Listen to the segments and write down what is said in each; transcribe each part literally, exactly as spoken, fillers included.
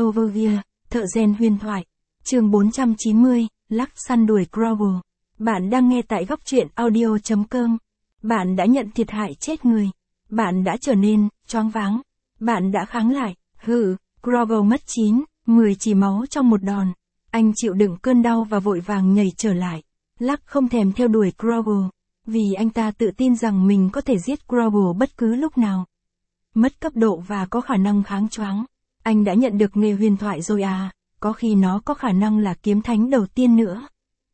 Overview, thợ rèn huyền thoại. Chương bốn trăm chín mươi, Lắc săn đuổi Grover. Bạn đang nghe tại góc truyện audio chấm com. Bạn đã nhận thiệt hại chết người. Bạn đã trở nên choáng váng. Bạn đã kháng lại. Hừ, Grover mất chín, mười chỉ máu trong một đòn. Anh chịu đựng cơn đau và vội vàng nhảy trở lại. Lắc không thèm theo đuổi Grover, vì anh ta tự tin rằng mình có thể giết Grover bất cứ lúc nào. Mất cấp độ và có khả năng kháng choáng. Anh đã nhận được nghề huyền thoại rồi à, có khi nó có khả năng là kiếm thánh đầu tiên nữa.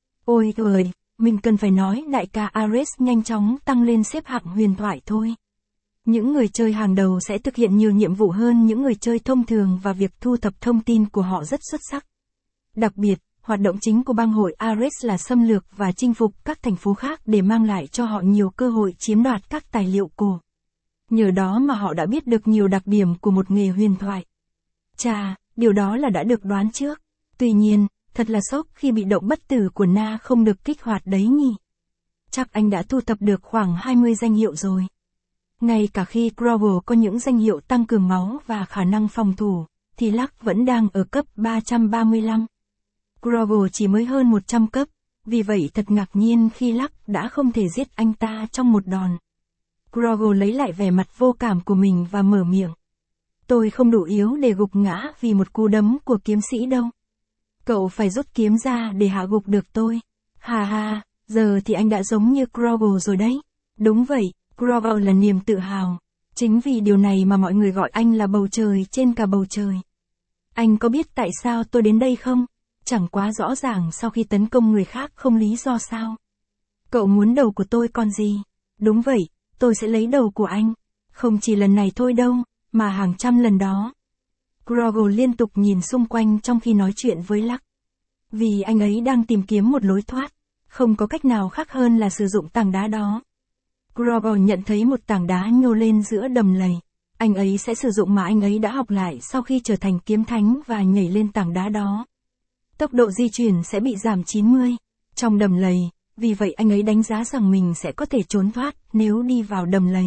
Ôi ơi, mình cần phải nói đại ca Ares nhanh chóng tăng lên xếp hạng huyền thoại thôi. Những người chơi hàng đầu sẽ thực hiện nhiều nhiệm vụ hơn những người chơi thông thường và việc thu thập thông tin của họ rất xuất sắc. Đặc biệt, hoạt động chính của bang hội Ares là xâm lược và chinh phục các thành phố khác để mang lại cho họ nhiều cơ hội chiếm đoạt các tài liệu cổ. Nhờ đó mà họ đã biết được nhiều đặc điểm của một nghề huyền thoại. Chà, điều đó là đã được đoán trước. Tuy nhiên, thật là sốc khi bị động bất tử của Na không được kích hoạt đấy nhỉ. Chắc anh đã thu thập được khoảng hai mươi danh hiệu rồi. Ngay cả khi Grover có những danh hiệu tăng cường máu và khả năng phòng thủ, thì Lắc vẫn đang ở cấp ba trăm ba mươi lăm. Grover chỉ mới hơn một trăm cấp, vì vậy thật ngạc nhiên khi Lắc đã không thể giết anh ta trong một đòn. Grover lấy lại vẻ mặt vô cảm của mình và mở miệng. Tôi không đủ yếu để gục ngã vì một cú đấm của kiếm sĩ đâu. Cậu phải rút kiếm ra để hạ gục được tôi. Hà hà, giờ thì anh đã giống như Grover rồi đấy. Đúng vậy, Grover là niềm tự hào. Chính vì điều này mà mọi người gọi anh là bầu trời trên cả bầu trời. Anh có biết tại sao tôi đến đây không? Chẳng quá rõ ràng sau khi tấn công người khác không lý do sao. Cậu muốn đầu của tôi còn gì? Đúng vậy, tôi sẽ lấy đầu của anh. Không chỉ lần này thôi đâu, mà hàng trăm lần đó. Grover liên tục nhìn xung quanh trong khi nói chuyện với Lắc. Vì anh ấy đang tìm kiếm một lối thoát. Không có cách nào khác hơn là sử dụng tảng đá đó. Grover nhận thấy một tảng đá nhô lên giữa đầm lầy. Anh ấy sẽ sử dụng mà anh ấy đã học lại sau khi trở thành kiếm thánh và nhảy lên tảng đá đó. Tốc độ di chuyển sẽ bị giảm chín mươi trong đầm lầy, vì vậy anh ấy đánh giá rằng mình sẽ có thể trốn thoát nếu đi vào đầm lầy.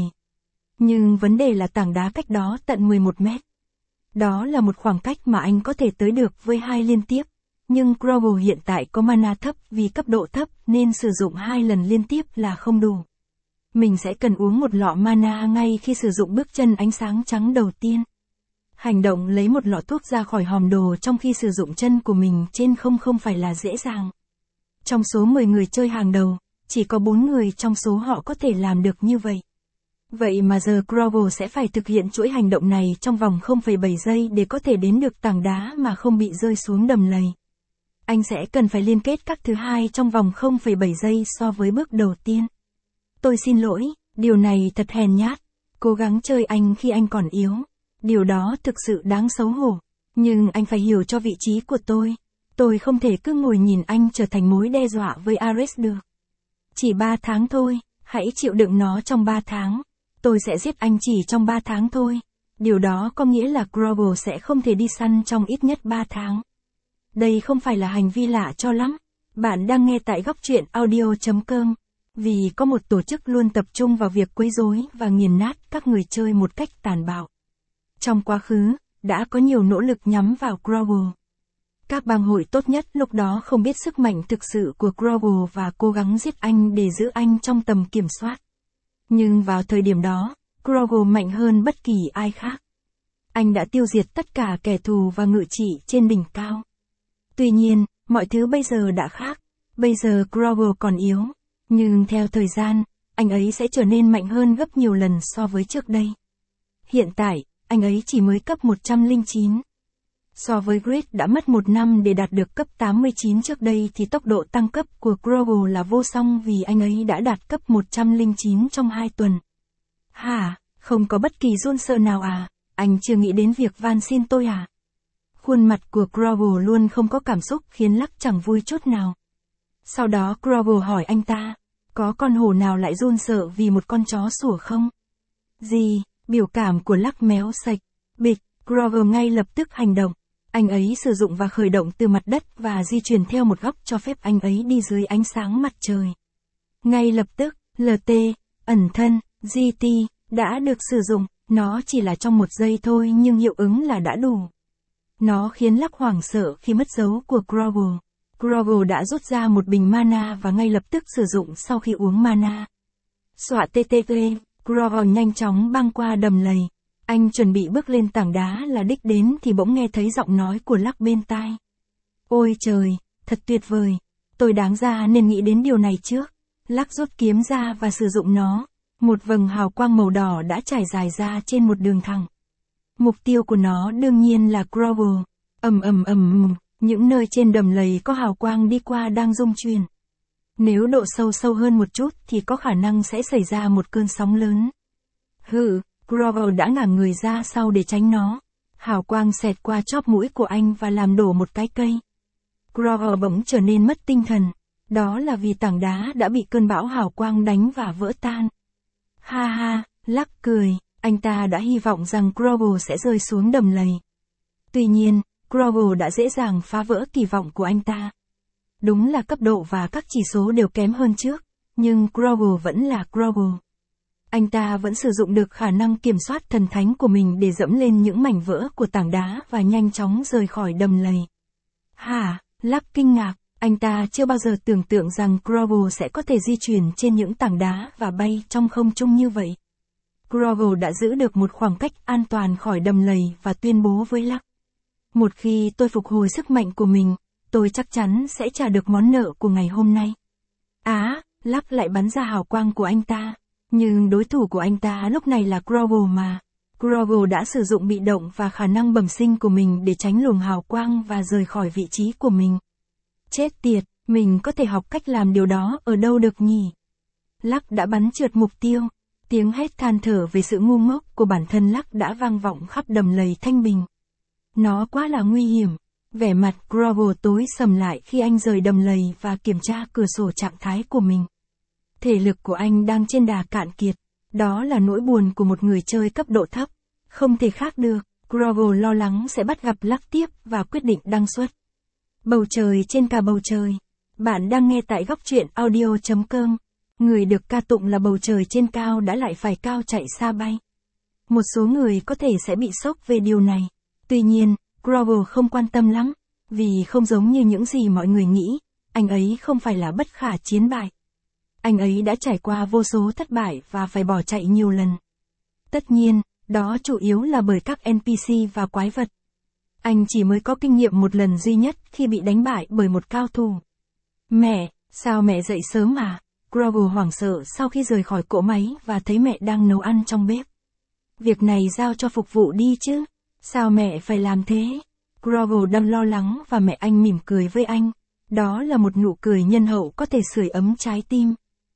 Nhưng vấn đề là tảng đá cách đó tận mười một mét. Đó là một khoảng cách mà anh có thể tới được với hai liên tiếp. Nhưng Grover hiện tại có mana thấp vì cấp độ thấp nên sử dụng hai lần liên tiếp là không đủ. Mình sẽ cần uống một lọ mana ngay khi sử dụng bước chân ánh sáng trắng đầu tiên. Hành động lấy một lọ thuốc ra khỏi hòm đồ trong khi sử dụng chân của mình trên không không phải là dễ dàng. Trong số mười người chơi hàng đầu, chỉ có bốn người trong số họ có thể làm được như vậy. Vậy mà giờ Grover sẽ phải thực hiện chuỗi hành động này trong vòng không phẩy bảy giây để có thể đến được tảng đá mà không bị rơi xuống đầm lầy. Anh sẽ cần phải liên kết các thứ hai trong vòng không phẩy bảy giây so với bước đầu tiên. Tôi xin lỗi, điều này thật hèn nhát. Cố gắng chơi anh khi anh còn yếu. Điều đó thực sự đáng xấu hổ. Nhưng anh phải hiểu cho vị trí của tôi. Tôi không thể cứ ngồi nhìn anh trở thành mối đe dọa với Ares được. Chỉ ba tháng thôi, hãy chịu đựng nó trong ba tháng. Tôi sẽ giết anh chỉ trong ba tháng thôi. Điều đó có nghĩa là Grover sẽ không thể đi săn trong ít nhất ba tháng. Đây không phải là hành vi lạ cho lắm. Bạn đang nghe tại góc truyện audio chấm com. Vì có một tổ chức luôn tập trung vào việc quấy rối và nghiền nát các người chơi một cách tàn bạo. Trong quá khứ, đã có nhiều nỗ lực nhắm vào Grover. Các bang hội tốt nhất lúc đó không biết sức mạnh thực sự của Grover và cố gắng giết anh để giữ anh trong tầm kiểm soát. Nhưng vào thời điểm đó, Grover mạnh hơn bất kỳ ai khác. Anh đã tiêu diệt tất cả kẻ thù và ngự trị trên đỉnh cao. Tuy nhiên, mọi thứ bây giờ đã khác. Bây giờ Grover còn yếu. Nhưng theo thời gian, anh ấy sẽ trở nên mạnh hơn gấp nhiều lần so với trước đây. Hiện tại, anh ấy chỉ mới cấp một trăm lẻ chín. So với Grid đã mất một năm để đạt được cấp tám mươi chín trước đây thì tốc độ tăng cấp của Grover là vô song vì anh ấy đã đạt cấp một trăm lẻ chín trong hai tuần. Hả, không có bất kỳ run sợ nào à, anh chưa nghĩ đến việc van xin tôi à? Khuôn mặt của Grover luôn không có cảm xúc khiến Lắc chẳng vui chút nào. Sau đó Grover hỏi anh ta, có con hổ nào lại run sợ vì một con chó sủa không? Gì, biểu cảm của Lắc méo sạch, bịch, Grover ngay lập tức hành động. Anh ấy sử dụng và khởi động từ mặt đất và di chuyển theo một góc cho phép anh ấy đi dưới ánh sáng mặt trời. Ngay lập tức, lờ tê, ẩn thân, giê tê, đã được sử dụng, nó chỉ là trong một giây thôi nhưng hiệu ứng là đã đủ. Nó khiến Lắc hoảng sợ khi mất dấu của Grogle. Grogle đã rút ra một bình mana và ngay lập tức sử dụng sau khi uống mana. Xoạ tê tê tê, Grogle nhanh chóng băng qua đầm lầy. Anh chuẩn bị bước lên tảng đá là đích đến thì bỗng nghe thấy giọng nói của Lắc bên tai. Ôi trời, thật tuyệt vời. Tôi đáng ra nên nghĩ đến điều này trước. Lắc rút kiếm ra và sử dụng nó. Một vầng hào quang màu đỏ đã trải dài ra trên một đường thẳng. Mục tiêu của nó đương nhiên là Grogle. Ầm ầm ầm, những nơi trên đầm lầy có hào quang đi qua đang rung chuyển. Nếu độ sâu sâu hơn một chút thì có khả năng sẽ xảy ra một cơn sóng lớn. Hừ, Grogle đã ngả người ra sau để tránh nó. Hào quang xẹt qua chóp mũi của anh và làm đổ một cái cây. Grogle bỗng trở nên mất tinh thần. Đó là vì tảng đá đã bị cơn bão hào quang đánh và vỡ tan. Ha ha, Lắc cười, anh ta đã hy vọng rằng Grogle sẽ rơi xuống đầm lầy. Tuy nhiên, Grogle đã dễ dàng phá vỡ kỳ vọng của anh ta. Đúng là cấp độ và các chỉ số đều kém hơn trước, nhưng Grogle vẫn là Grogle. Anh ta vẫn sử dụng được khả năng kiểm soát thần thánh của mình để dẫm lên những mảnh vỡ của tảng đá và nhanh chóng rời khỏi đầm lầy. Hả? Lắc kinh ngạc, anh ta chưa bao giờ tưởng tượng rằng Grogle sẽ có thể di chuyển trên những tảng đá và bay trong không trung như vậy. Grogle đã giữ được một khoảng cách an toàn khỏi đầm lầy và tuyên bố với Lắc. Một khi tôi phục hồi sức mạnh của mình, tôi chắc chắn sẽ trả được món nợ của ngày hôm nay. Á, Lắc lại bắn ra hào quang của anh ta. Nhưng đối thủ của anh ta lúc này là Grogle mà. Grogle đã sử dụng bị động và khả năng bẩm sinh của mình để tránh luồng hào quang và rời khỏi vị trí của mình. Chết tiệt, mình có thể học cách làm điều đó ở đâu được nhỉ? Lắc đã bắn trượt mục tiêu. Tiếng hét than thở về sự ngu ngốc của bản thân Lắc đã vang vọng khắp đầm lầy thanh bình. Nó quá là nguy hiểm. Vẻ mặt Grogle tối sầm lại khi anh rời đầm lầy và kiểm tra cửa sổ trạng thái của mình. Thể lực của anh đang trên đà cạn kiệt. Đó là nỗi buồn của một người chơi cấp độ thấp. Không thể khác được, Grogle lo lắng sẽ bắt gặp Lắc tiếp và quyết định đăng xuất. Bầu trời trên cả bầu trời. Bạn đang nghe tại góc truyện audio chấm com. Người được ca tụng là bầu trời trên cao đã lại phải cao chạy xa bay. Một số người có thể sẽ bị sốc về điều này. Tuy nhiên, Grogle không quan tâm lắm. Vì không giống như những gì mọi người nghĩ, anh ấy không phải là bất khả chiến bại. Anh ấy đã trải qua vô số thất bại và phải bỏ chạy nhiều lần. Tất nhiên, đó chủ yếu là bởi các en pê xê và quái vật. Anh chỉ mới có kinh nghiệm một lần duy nhất khi bị đánh bại bởi một cao thủ. Mẹ, sao mẹ dậy sớm à? Grogle hoảng sợ sau khi rời khỏi cỗ máy và thấy mẹ đang nấu ăn trong bếp. Việc này giao cho phục vụ đi chứ. Sao mẹ phải làm thế? Grogle đang lo lắng và mẹ anh mỉm cười với anh. Đó là một nụ cười nhân hậu có thể sưởi ấm trái tim.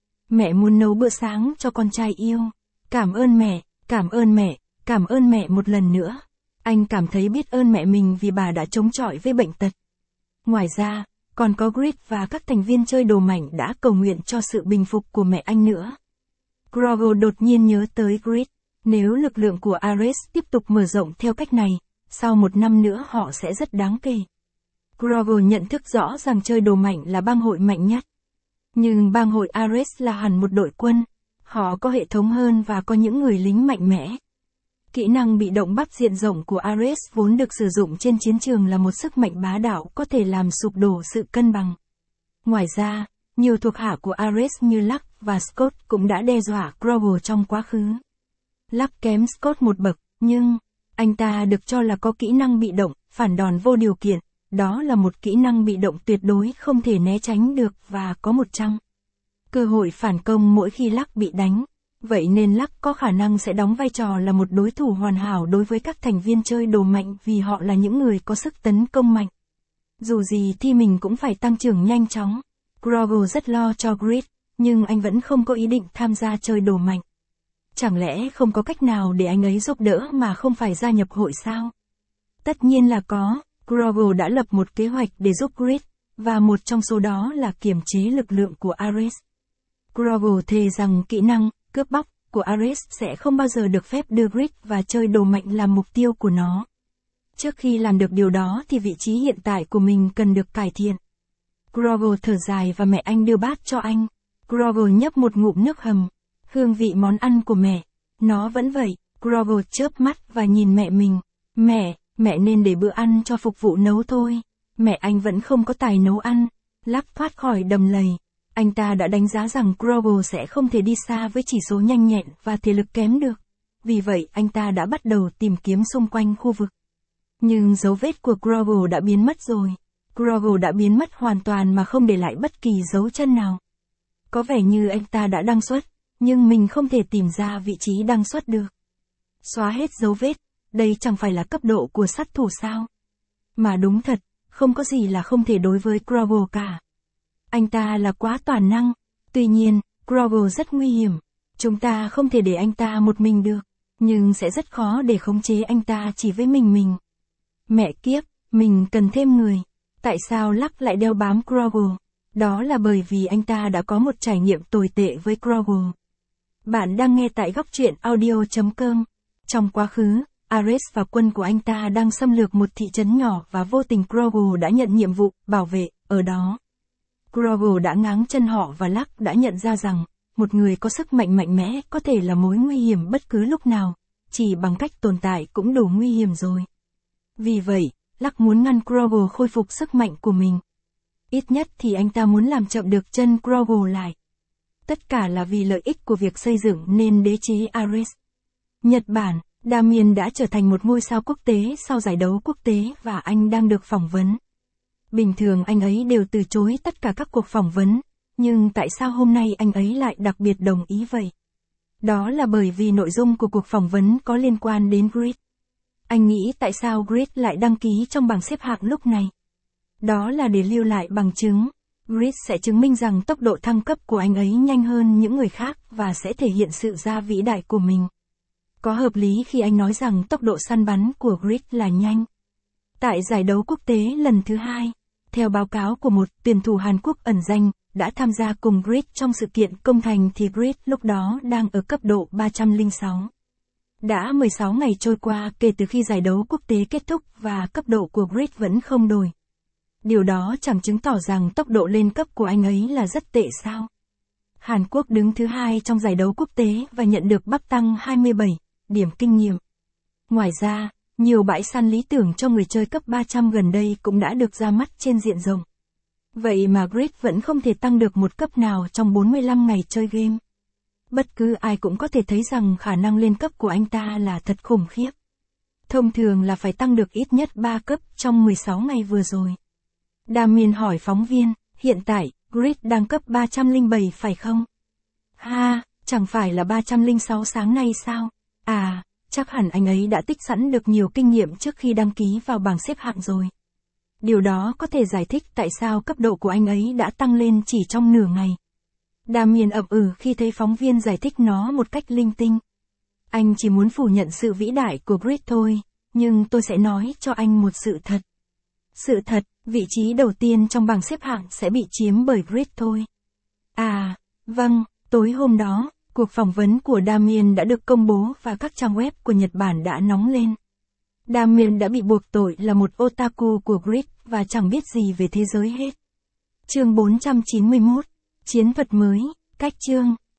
Mẹ muốn nấu bữa sáng cho con trai yêu. Cảm ơn mẹ, cảm ơn mẹ, cảm ơn mẹ một lần nữa. Anh cảm thấy biết ơn mẹ mình vì bà đã chống chọi với bệnh tật. Ngoài ra, còn có Grid và các thành viên chơi đồ mảnh đã cầu nguyện cho sự bình phục của mẹ anh nữa. Grogle đột nhiên nhớ tới Grid. Nếu lực lượng của Ares tiếp tục mở rộng theo cách này, sau một năm nữa họ sẽ rất đáng kể. Grogle nhận thức rõ rằng chơi đồ mảnh là bang hội mạnh nhất. Nhưng bang hội Ares là hẳn một đội quân. Họ có hệ thống hơn và có những người lính mạnh mẽ. Kỹ năng bị động bắt diện rộng của Ares vốn được sử dụng trên chiến trường là một sức mạnh bá đạo có thể làm sụp đổ sự cân bằng. Ngoài ra, nhiều thuộc hạ của Ares như Lắc và Scott cũng đã đe dọa Grogle trong quá khứ. Lắc kém Scott một bậc, nhưng anh ta được cho là có kỹ năng bị động, phản đòn vô điều kiện. Đó là một kỹ năng bị động tuyệt đối không thể né tránh được và có một trăm cơ hội phản công mỗi khi Lắc bị đánh. Vậy nên Lắc có khả năng sẽ đóng vai trò là một đối thủ hoàn hảo đối với các thành viên chơi đồ mạnh vì họ là những người có sức tấn công mạnh. Dù gì thì mình cũng phải tăng trưởng nhanh chóng. Grogle rất lo cho Grid, nhưng anh vẫn không có ý định tham gia chơi đồ mạnh. Chẳng lẽ không có cách nào để anh ấy giúp đỡ mà không phải gia nhập hội sao? Tất nhiên là có. Grogle đã lập một kế hoạch để giúp Grid, và một trong số đó là kiềm chế lực lượng của Ares. Grogle thề rằng kỹ năng cướp bóc của Ares sẽ không bao giờ được phép đưa Grid và chơi đồ mạnh làm mục tiêu của nó. Trước khi làm được điều đó thì vị trí hiện tại của mình cần được cải thiện. Grogle thở dài và mẹ anh đưa bát cho anh. Grogle nhấp một ngụm nước hầm. Hương vị món ăn của mẹ. Nó vẫn vậy. Grogle chớp mắt và nhìn mẹ mình. Mẹ, Mẹ nên để bữa ăn cho phục vụ nấu thôi. Mẹ anh vẫn không có tài nấu ăn. Lắc thoát khỏi đầm lầy. Anh ta đã đánh giá rằng Grover sẽ không thể đi xa với chỉ số nhanh nhẹn và thể lực kém được. Vì vậy anh ta đã bắt đầu tìm kiếm xung quanh khu vực. Nhưng dấu vết của Grover đã biến mất rồi. Grover đã biến mất hoàn toàn mà không để lại bất kỳ dấu chân nào. Có vẻ như anh ta đã đăng xuất, nhưng mình không thể tìm ra vị trí đăng xuất được. Xóa hết dấu vết, đây chẳng phải là cấp độ của sát thủ sao? Mà đúng thật, không có gì là không thể đối với Grover cả. Anh ta là quá toàn năng. Tuy nhiên, Grover rất nguy hiểm. Chúng ta không thể để anh ta một mình được, nhưng sẽ rất khó để khống chế anh ta chỉ với mình mình. Mẹ kiếp, mình cần thêm người. Tại sao Lắc lại đeo bám Grover? Đó là bởi vì anh ta đã có một trải nghiệm tồi tệ với Grover. Bạn đang nghe tại góc truyện audio chấm com. Trong quá khứ, Ares và quân của anh ta đang xâm lược một thị trấn nhỏ và vô tình Grover đã nhận nhiệm vụ bảo vệ ở đó. Grover đã ngáng chân họ và Lắc đã nhận ra rằng, một người có sức mạnh mạnh mẽ có thể là mối nguy hiểm bất cứ lúc nào, chỉ bằng cách tồn tại cũng đủ nguy hiểm rồi. Vì vậy, Lắc muốn ngăn Grover khôi phục sức mạnh của mình. Ít nhất thì anh ta muốn làm chậm được chân Grover lại. Tất cả là vì lợi ích của việc xây dựng nên đế chế Ares. Nhật Bản, Damien đã trở thành một ngôi sao quốc tế sau giải đấu quốc tế và anh đang được phỏng vấn. Bình thường anh ấy đều từ chối tất cả các cuộc phỏng vấn, nhưng tại sao hôm nay anh ấy lại đặc biệt đồng ý vậy? Đó là bởi vì nội dung của cuộc phỏng vấn có liên quan đến Grid. Anh nghĩ tại sao Grid lại đăng ký trong bảng xếp hạng lúc này? Đó là để lưu lại bằng chứng. Grid sẽ chứng minh rằng tốc độ thăng cấp của anh ấy nhanh hơn những người khác và sẽ thể hiện sự gia vĩ đại của mình. Có hợp lý khi anh nói rằng tốc độ săn bắn của Grid là nhanh. Tại giải đấu quốc tế lần thứ hai, theo báo cáo của một tuyển thủ Hàn Quốc ẩn danh, đã tham gia cùng Grid trong sự kiện công thành thì Grid lúc đó đang ở cấp độ ba trăm lẻ sáu. Đã mười sáu ngày trôi qua kể từ khi giải đấu quốc tế kết thúc và cấp độ của Grid vẫn không đổi. Điều đó chẳng chứng tỏ rằng tốc độ lên cấp của anh ấy là rất tệ sao? Hàn Quốc đứng thứ hai trong giải đấu quốc tế và nhận được bắp tăng hai mươi bảy điểm kinh nghiệm. Ngoài ra, nhiều bãi săn lý tưởng cho người chơi cấp ba trăm gần đây cũng đã được ra mắt trên diện rộng. Vậy mà Grid vẫn không thể tăng được một cấp nào trong bốn mươi lăm ngày chơi game. Bất cứ ai cũng có thể thấy rằng khả năng lên cấp của anh ta là thật khủng khiếp. Thông thường là phải tăng được ít nhất ba cấp trong mười sáu ngày vừa rồi. Damien hỏi phóng viên, hiện tại, Grid đang cấp ba trăm lẻ bảy phải không? Ha, chẳng phải là ba trăm lẻ sáu sáng nay sao? À, chắc hẳn anh ấy đã tích sẵn được nhiều kinh nghiệm trước khi đăng ký vào bảng xếp hạng rồi. Điều đó có thể giải thích tại sao cấp độ của anh ấy đã tăng lên chỉ trong nửa ngày. Damien ậm ừ khi thấy phóng viên giải thích nó một cách linh tinh. Anh chỉ muốn phủ nhận sự vĩ đại của Grid thôi, nhưng tôi sẽ nói cho anh một sự thật. Sự thật, vị trí đầu tiên trong bảng xếp hạng sẽ bị chiếm bởi Grid thôi. À, vâng, tối hôm đó, cuộc phỏng vấn của Damien đã được công bố và các trang web của Nhật Bản đã nóng lên. Damien đã bị buộc tội là một otaku của Grid và chẳng biết gì về thế giới hết. Chương bốn trăm chín mươi mốt. Chiến thuật mới, cách chương.